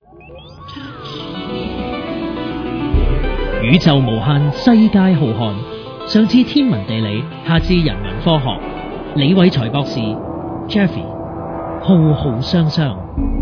宇宙無限，世界浩瀚，上至天文地理，下至人文科學。李偉才博士 Jeffy 浩浩湯湯。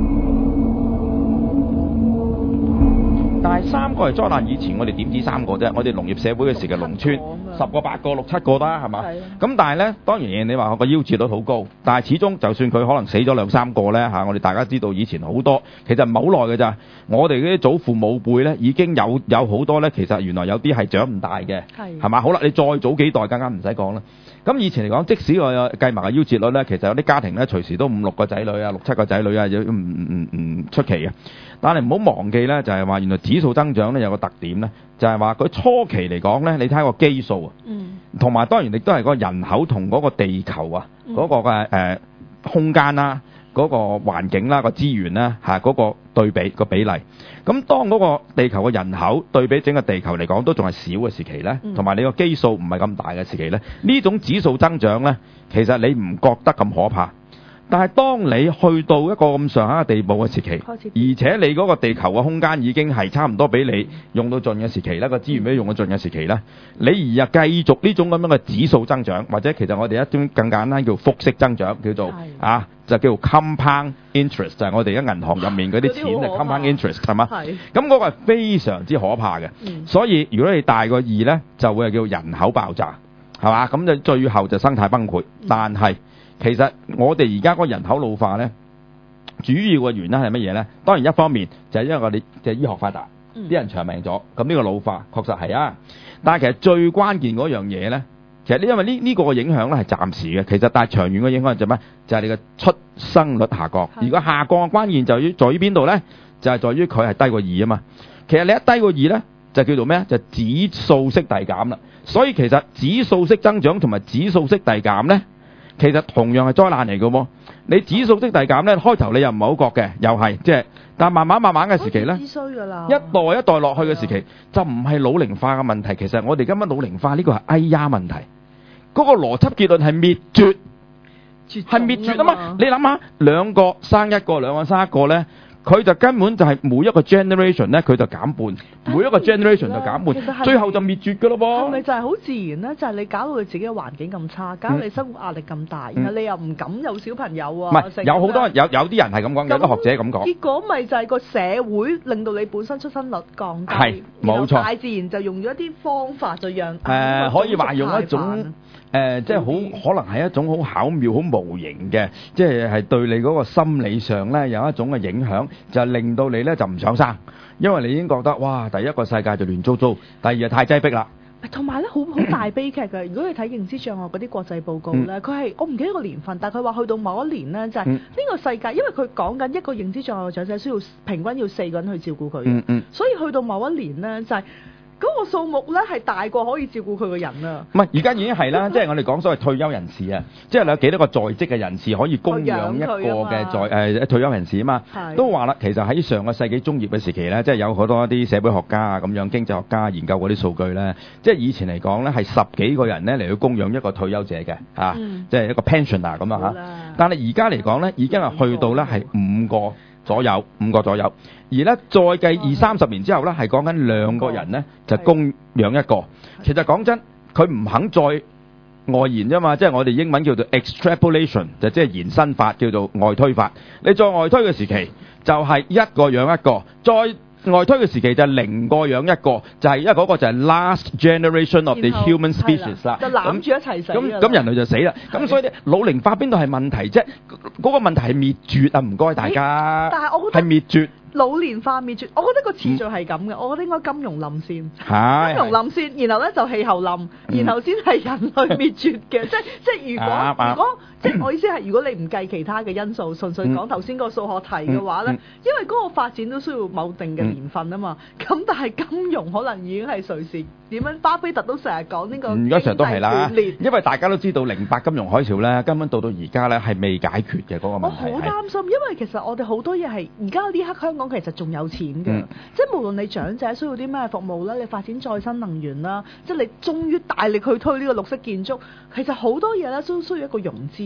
但係3個係災難，以前我哋點止3個啫？我哋農業社會嘅時嘅農村10個8個6、7個啦，係嘛？咁但係呢，當然你話個夭折率好高，但係始終就算佢可能死咗2、3個呢，我哋大家知道以前好多，其實唔係好耐嘅咋。我哋嗰啲祖父母輩呢，已經有好多呢，其實原來有啲係長唔大嘅，係嘛？好啦，你再早幾代更加唔使講啦。咁以前嚟講，即使我計埋個夭折率呢，其實有啲家庭呢，隨時都5、6個仔女啊、6、7個仔女啊，唔出奇嘅。但係唔好忘記呢，就係話原來指數增長呢有個特點呢，就係話佢初期嚟講呢，你睇個基數啊，同埋當然亦都係個人口同嗰個地球啊嗰個嘅空間啦、嗰個環境啦、個資源啦嗰個對比個比例。咁當嗰個地球嘅人口對比整個地球嚟講都仲係少嘅時期呢，同埋你個基數唔係咁大嘅時期呢，呢種指數增長呢，其實你唔覺得咁可怕。但係當你去到一個咁上下嘅地步嘅時期，而且你嗰個地球嘅空間已經係差唔多俾你用到盡嘅時期咧，個資源俾你用到盡嘅時期咧，你而又繼續呢種咁樣嘅指數增長，或者其實我哋一種更簡單叫複式增長，叫做就叫做 compound interest， 就係我哋而家銀行入面嗰啲錢就 compound interest 係嘛？咁嗰個係非常之可怕嘅。所以如果你大過2咧，就會係叫人口爆炸，係嘛？咁就最後就生態崩潰。但係其實我哋而家嗰個人口老化呢，主要嘅原因係乜嘢呢？當然一方面就係因為我哋嘅醫學發達，啲人長命咗，咁呢個老化確實係啊。但係其實最關鍵嗰樣嘢呢，其實因為呢個影響呢係暫時嘅，其實但係長遠嘅影響係咩？就係你嘅出生率下降。如果下降嘅關鍵就在於邊度呢？就係在於佢係低過2啊嘛。其實你一低過2呢，就叫做咩？就指數式遞減啦。所以其實指數式增長同埋指數式遞減呢，其實同樣係災難嚟嘅喎。你指數式遞減咧，開頭你又唔係好覺嘅，又係即係，但慢慢嘅時期咧，一代一代落去嘅時期，就唔係老齡化嘅問題。其實我哋今日老齡化呢個係哎呀問題，嗰個邏輯結論係滅絕，係滅絕啊嘛！你諗下，2個生1個，2個生1個咧。佢就根本就係每一個 generation 咧，佢就減半，每一個 generation 就減半，最後就滅絕㗎咯噃。 係咪就係好自然咧？就係你搞到你自己嘅環境咁差，搞到你生活壓力咁大，然後你又唔敢有小朋友啊。 唔係，有好多人有啲人係咁講，有啲學者咁講。 結果咪就係個社會令到你本身出生率降低， 係冇錯。 大自然就用咗一啲方法就讓可以話用一種即係好可能係一種好巧妙、好無形嘅，即係對你嗰個心理上咧有一種嘅影響，就令到你咧就唔想生，因為你已經覺得哇，第一個世界就亂糟糟，第二就太擠迫啦。 同埋咧，好大悲劇嘅。如果你睇認知障礙嗰啲國際報告咧，佢係我唔記得個年份，但係佢話去到某一年咧，就係呢個世界，因為佢講緊一個認知障礙嘅長者需要平均要4個人去照顧佢，所以去到某一年咧就係。嗰個數目咧係大過可以照顧佢嘅人啊！ 唔係，而家已經係啦，即係我哋講所謂退休人士啊，即係你有幾多個在職嘅人士可以供養一個嘅退休人士啊嘛，都話啦，其實喺上個世紀中葉嘅時期咧，即係有好多一啲社會學家啊咁樣經濟學家研究嗰啲數據咧，即係以前嚟講咧係10幾個人咧嚟去供養一個退休者嘅即係一個 pensioner 咁啊嚇。但係而家嚟講咧，已經係去到咧係5個左右，而咧再計20-30年之後咧，係講緊2個人咧就供養一個。其實講真，佢唔肯再外延啫嘛，即係我哋英文叫做 extrapolation， 就即係延伸法，叫做外推法。你再外推嘅時期就係1個養1個，再外推嘅時期就係0個養1個，就係因為嗰個就係 last generation of the human species 啦。 就攬住一齊死。 咁人類就死啦。咁所以咧，老齡化邊度係問題啫？嗰個問題係滅絕啊！唔該大家。 但係我覺得係滅絕。 老年化滅絕，我覺得個次序係咁嘅。我覺得應該金融冧先， 金融冧先，然後咧就氣候冧，然後先係人類滅絕嘅。即係如果即係我意思係，如果你唔計其他嘅因素，純粹講頭先個數學題嘅話咧，因為嗰個發展都需要某定嘅年份啊嘛。咁但係金融可能已經係隨時點樣？巴菲特都成日講呢個經濟斷裂， 因為大家都知道08金融海嘯咧，根本到而家咧係未解決嘅嗰個問題。 我好擔心，因為其實我哋好多嘢係而家呢刻香港其實仲有錢嘅，即係無論你長者需要啲咩服務啦，你發展再生能源啦，即係你終於大力去推呢個綠色建築，其實好多嘢咧都需要一個融資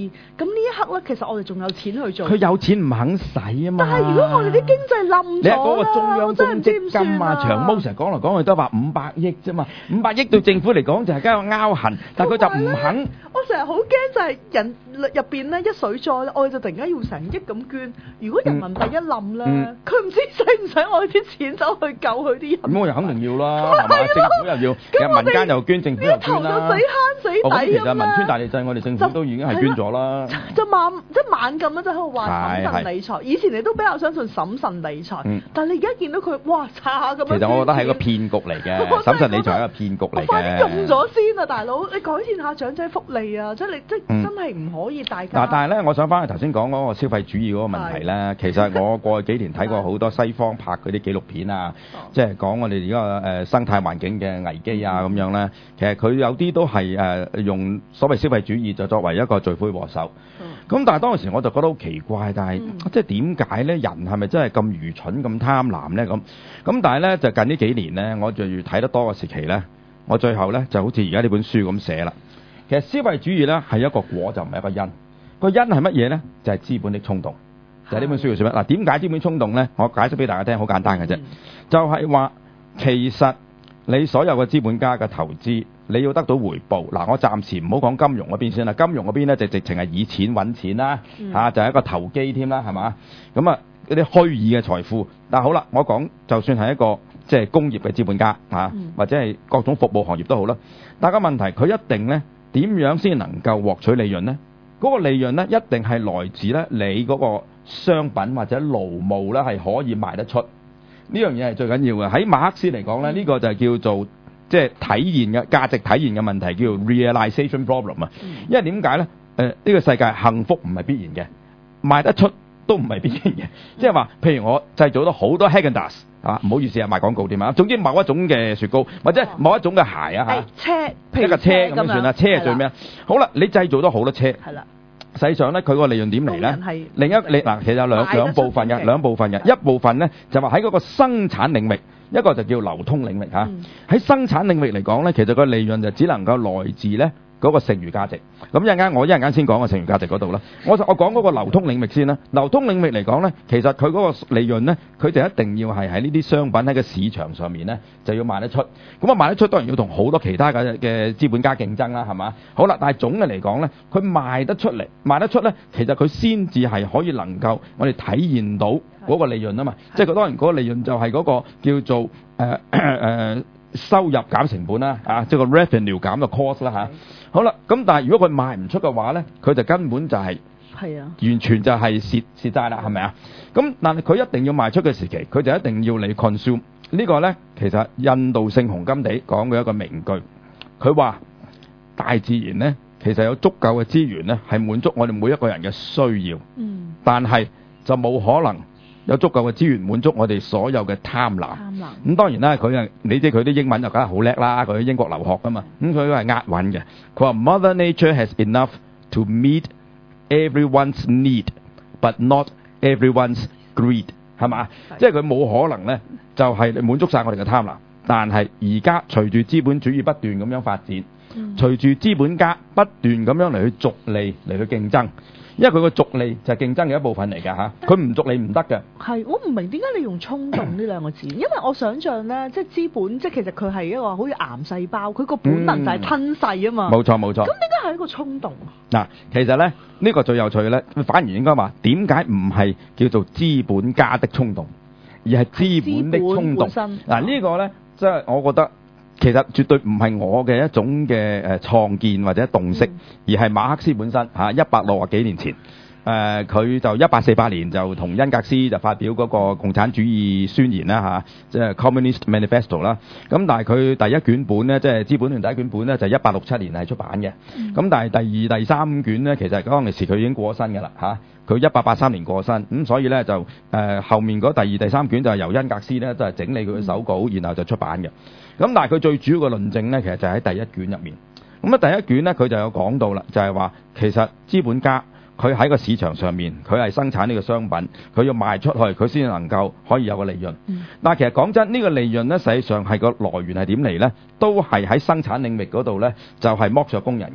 咁呢一刻咧，其實我哋仲有錢去做。 佢有錢唔肯使啊嘛。 但係如果我哋啲經濟冧咗， 你嗰個中央公積金啊，長毛成日講嚟講去都話500億啫嘛，500億對政府嚟講就係梗係拗痕，但係佢就唔肯。 我成日好驚就係人入邊咧一水災咧，我哋就突然間要成億咁捐。如果人民幣一冧咧，佢唔知使唔使我哋啲錢走去救佢啲人。 咁我又肯定要啦，係嘛？政府又要，其實民間又捐，政府又捐啦。 呢頭就死慳死抵咁其實汶川大地震，我哋政府都已經係捐咗啦。 就猛咁樣就喺度話審慎理財。以前你都比較相信審慎理財，但係你而家見到佢哇差咁樣。 其實我覺得係個騙局嚟嘅，審慎理財係一個騙局嚟嘅。 快啲用咗先啊，大佬！你改善下長者福利啊，即係你真係唔可以大家。 嗱，但係咧，我想翻去頭先講嗰個消費主義嗰個問題咧，其實我過去幾年睇過好多西方拍嗰啲紀錄片啊，即係講我哋而家生態環境嘅危機啊咁樣咧，其實佢有啲都係用所謂消費主義就作為一個罪魁禍首。咁但係當時我就覺得好奇怪，但係即係點解咧？人係咪真係咁愚蠢咁貪婪咧？咁但係咧就近呢幾年咧，我就越睇得多嘅時期咧，我最後咧就好似而家呢本書咁寫啦。其實消費主義咧係一個果，就唔係一個因。個因係乜嘢咧？就係資本的衝動。就係呢本書要說乜？嗱，點解資本衝動咧？我解釋俾大家聽，好簡單嘅啫。就係話其實你所有嘅資本家嘅投資，你要得到回報。嗱，我暫時唔好講金融嗰邊先啦。金融嗰邊咧就直情係以錢揾錢啦，就係一個投機添啦，係嘛？咁啊，嗰啲虛擬嘅財富。但係好啦，我講就算係一個即係工業嘅資本家或者係各種服務行業都好啦。但係個問題，佢一定咧點樣先能夠獲取利潤咧？嗰個利潤咧一定係來自咧你嗰個商品或者勞務咧係可以賣得出。呢樣嘢係最緊要嘅。喺馬克思嚟講咧，呢個就係叫做即係體現嘅價值體現嘅問題，叫做 realization problem 啊。因為點解咧？呢個世界幸福唔係必然嘅，賣得出都唔係必然嘅。即係話，譬如我製造咗好多 Häagen-Dazs 唔好意思啊，賣廣告添啊。總之某一種嘅雪糕或者某一種嘅鞋啊車， 一個車咁就算啦。車係最咩啊？好啦，你製造咗好多車。係啦。實際上咧，佢個利潤點嚟咧？其實有兩部分嘅，一部分咧就話喺嗰個生產領域，一個就叫流通領域嚇。喺生產領域嚟講咧，其實個利潤就只能夠來自咧嗰個剩餘價值。咁一陣間先講個剩餘價值嗰度啦。我講嗰個流通領域先啦。流通領域嚟講咧，其實佢嗰個利潤咧，佢就一定要係喺呢啲商品喺個市場上面咧就要賣得出。咁啊賣得出當然要同好多其他嘅資本家競爭啦，係嘛？好啦，但係總嘅嚟講咧，佢賣得出咧，其實佢先至係可以能夠我哋體現到嗰個利潤啊嘛。即係佢當然嗰個利潤就係嗰個叫做收入減成本啦，即係個 revenue 減個 cost 啦嚇。好啦，咁但係如果佢賣唔出嘅話咧，佢就根本就係完全就係蝕債啦，係咪啊？咁但係佢一定要賣出嘅時期，佢就一定要嚟 consume。呢個咧其實印度聖雄甘地講嘅一個名句，佢話大自然咧其實有足夠嘅資源咧係滿足我哋每一個人嘅需要，但係就冇可能有足夠嘅資源滿足我哋所有嘅貪婪。咁當然啦，你知佢啲英文就梗係好叻啦，佢喺英國留學噶嘛，咁佢係押韻嘅。佢話 Mother Nature has enough to meet everyone's need, but not everyone's greed， 係嘛？即係佢冇可能咧，就係滿足晒我哋嘅貪婪。但係而家隨住資本主義不斷咁樣發展，隨住資本家不斷咁樣嚟去逐利嚟去競爭。因為佢個逐利就係競爭嘅一部分嚟㗎嚇，佢唔逐利唔得嘅。係， 我唔明點解你用衝動呢兩個字，因為我想象咧，即係資本，即係其實佢係一個好似癌細胞，佢個本能就係吞噬啊嘛。冇錯。咁點解係一個衝動啊？嗱，其實咧呢個最有趣嘅咧，反而應該話點解唔係叫做資本家的衝動，而係資本的衝動。嗱呢個咧，即係我覺得。其實絕對唔係我嘅一種嘅創建或者洞悉，而係馬克思本身160幾年前，佢就1848年就同恩格斯就發表嗰個共產主義宣言啦，即係 Communist Manifesto 啦。咁但係佢第一卷本咧，即係資本論第一卷本咧，就1867年係出版嘅。咁但係第二、第三卷咧，其實嗰陣時佢已經過咗身㗎啦嚇。佢1883年過身，咁所以咧就後面嗰第二、第三卷就係由恩格斯咧就係整理佢嘅手稿，然後就出版嘅。咁但係佢最主要嘅論證咧，其實就喺第一卷入面。咁啊第一卷咧，佢就有講到啦，就係話其實資本家佢喺個市場上面，佢係生產呢個商品，佢要賣出去，佢先能夠可以有個利潤。但係其實講真，呢個利潤咧，實際上係個來源係點嚟咧？都係喺生產領域嗰度咧，就係剝削工人嘅。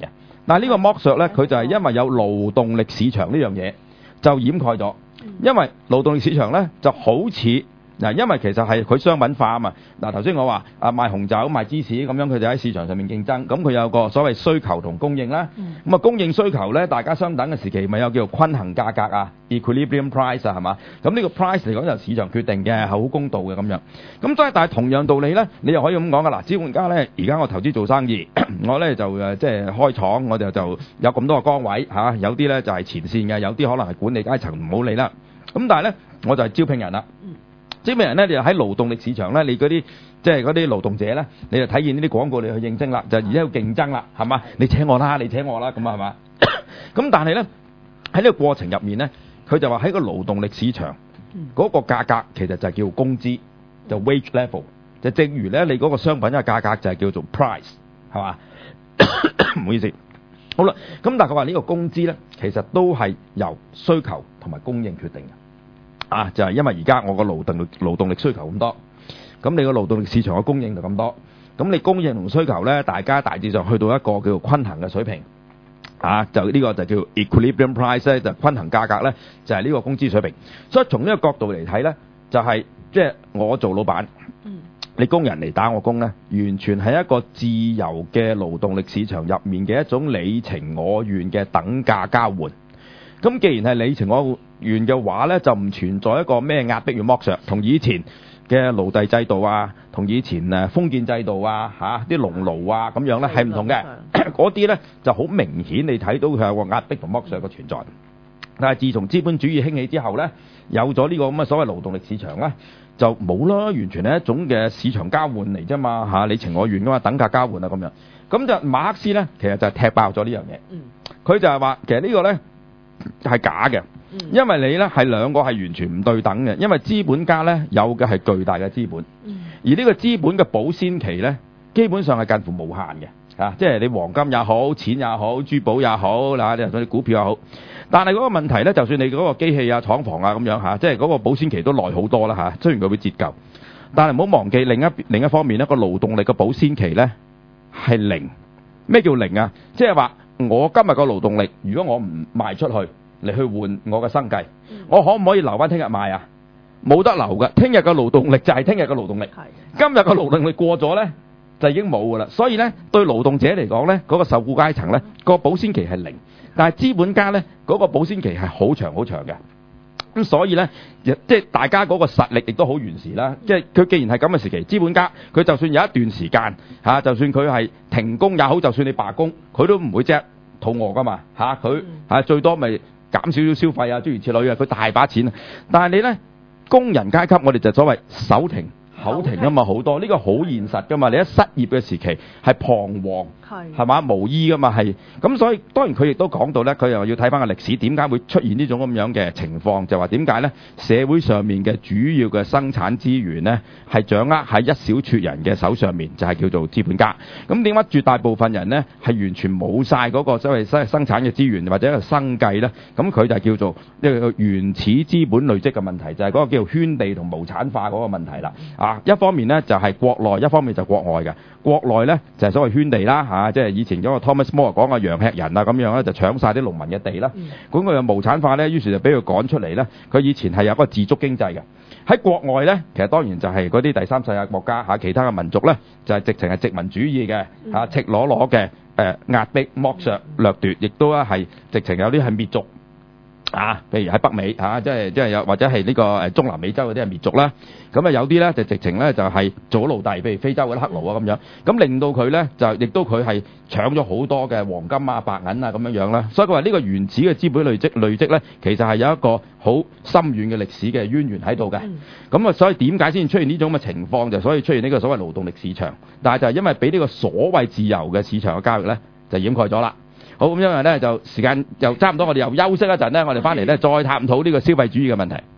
但係呢個剝削咧，佢就係因為有勞動力市場呢樣嘢就掩蓋咗，因為勞動力市場咧就好似。嗱，因為其實係佢商品化啊嘛。嗱，頭先我話賣紅酒、賣芝士咁樣，佢就喺市場上面競爭。咁佢有個所謂需求同供應啦。咁啊，供應需求咧，大家相等嘅時期，咪有叫做均衡價格啊 （equilibrium price） 啊，係嘛？咁呢個 price 嚟講就市場決定嘅，係好公道嘅咁樣。咁所以但係同樣道理咧，你又可以咁講噶啦。資本家咧，而家我投資做生意，我咧就即係開廠，我就有咁多個崗位嚇，有啲咧就係前線嘅，有啲可能係管理階層，唔好理啦。咁但係咧，我就係招聘人啦。招聘人咧，你就喺勞動力市場咧，你嗰啲即係嗰啲勞動者咧，你就睇見呢啲廣告，你去應徵啦，就而家要競爭啦，係嘛？你請我啦，你請我啦，咁啊係嘛？咁但係咧喺呢個過程入面咧，佢就話喺個勞動力市場嗰個價格其實就係叫工資，就 wage level， 就正如咧你嗰個商品嘅價格就係叫做 price， 係嘛？唔好意思，好啦，咁但係佢話呢個工資咧，其實都係由需求同埋供應決定嘅。就係因為而家我個勞動力需求咁多，咁你個勞動力市場嘅供應就咁多，咁你供應同需求咧，大家大致上去到一個叫做均衡嘅水平，就呢個就叫 equilibrium price 咧，就均衡價格咧，就係呢個工資水平。所以從呢個角度嚟睇咧，就係即係我做老闆，你工人嚟打我工咧，完全係一個自由嘅勞動力市場入面嘅一種你情我願嘅等價交換。咁既然係你情我願嘅話咧，就唔存在一個咩壓迫與剝削，同以前嘅奴隸制度啊，同以前封建制度啊，啲農奴啊咁樣咧係唔同嘅。嗰啲咧就好明顯，你睇到佢有個壓迫同剝削嘅存在。但係自從資本主義興起之後咧，有咗呢個咁嘅所謂勞動力市場咧，就冇啦，完全係一種嘅市場交換嚟啫嘛，你情我願噶嘛，等價交換啊咁樣。咁就馬克思咧，其實就係踢爆咗呢樣嘢。佢就係話其實呢個咧係假嘅，因為你咧係兩個係完全唔對等嘅，因為資本家咧有嘅係巨大嘅資本，而呢個資本嘅保鮮期咧基本上係近乎無限嘅，即係你黃金也好，錢也好，珠寶也好，嗱，你就算你股票也好，但係嗰個問題咧，就算你嗰個機器啊、廠房啊咁樣即係嗰個保鮮期都耐好多啦，雖然佢會折舊，但係唔好忘記另一方面咧，個勞動力嘅保鮮期咧係零。咩叫零啊？即係話我今日個勞動力，如果我唔賣出去嚟去換我嘅生計，我可唔可以留翻聽日賣啊？冇得留㗎。聽日嘅勞動力就係聽日嘅勞動力，今日嘅勞動力過咗咧就已經冇㗎啦。所以咧對勞動者嚟講咧，嗰個受僱階層咧個保鮮期係零，但係資本家咧嗰個保鮮期係好長好長嘅。咁所以咧，即係大家嗰個實力亦都好完善啦。即係佢既然係咁嘅時期，資本家佢就算有一段時間就算佢係停工也好，就算你罷工，佢都唔會即係肚餓噶嘛佢最多咪減少少消費啊，諸如此類啊，佢大把錢啊。但係你咧工人階級，我哋就所謂手停口停啊嘛，好多呢個好現實噶嘛。你一失業嘅時期係彷徨係嘛無依噶嘛係。咁所以當然佢亦都講到咧，佢又要睇翻個歷史，點解會出現呢種咁樣嘅情況，就話點解咧社會上面嘅主要嘅生產資源咧係掌握喺一小撮人嘅手上面，就係叫做資本家。咁點解絕大部分人咧係完全冇晒嗰個所謂生產嘅資源或者一個生計咧？咁佢就叫做一個原始資本累積嘅問題，就係嗰個叫做圈地同無產化嗰個問題啦。一方面咧就係國內，一方面就國外嘅。國內咧就係所謂圈地啦即係以前嗰個 Thomas More 講嘅羊吃人啊咁樣咧，就搶晒啲農民嘅地啦。咁佢又無產化咧，於是就俾佢趕出嚟咧。佢以前係有一個自足經濟嘅。喺國外咧，其實當然就係嗰啲第三世界國家其他嘅民族咧，就係直情係殖民主義嘅赤裸裸嘅壓迫剝削掠奪，亦都係直情有啲係滅族。譬如喺北美即係有或者係呢個中南美洲嗰啲係滅族啦，咁有啲咧就直情咧就係做奴隸，譬如非洲嗰啲黑奴啊咁樣，咁令到佢咧就亦都佢係搶咗好多嘅黃金啊、白銀啊咁樣啦，所以佢話呢個原始嘅資本累積咧，其實係有一個好深遠嘅歷史嘅淵源喺度嘅，咁所以點解先出現呢種咁嘅情況，就所以出現呢個所謂勞動力市場，但係就係因為俾呢個所謂自由嘅市場嘅交易咧就掩蓋咗啦。好，咁因為咧就時間又差唔多，我哋又休息一陣咧，我哋翻嚟咧再探討呢個消費主義嘅問題。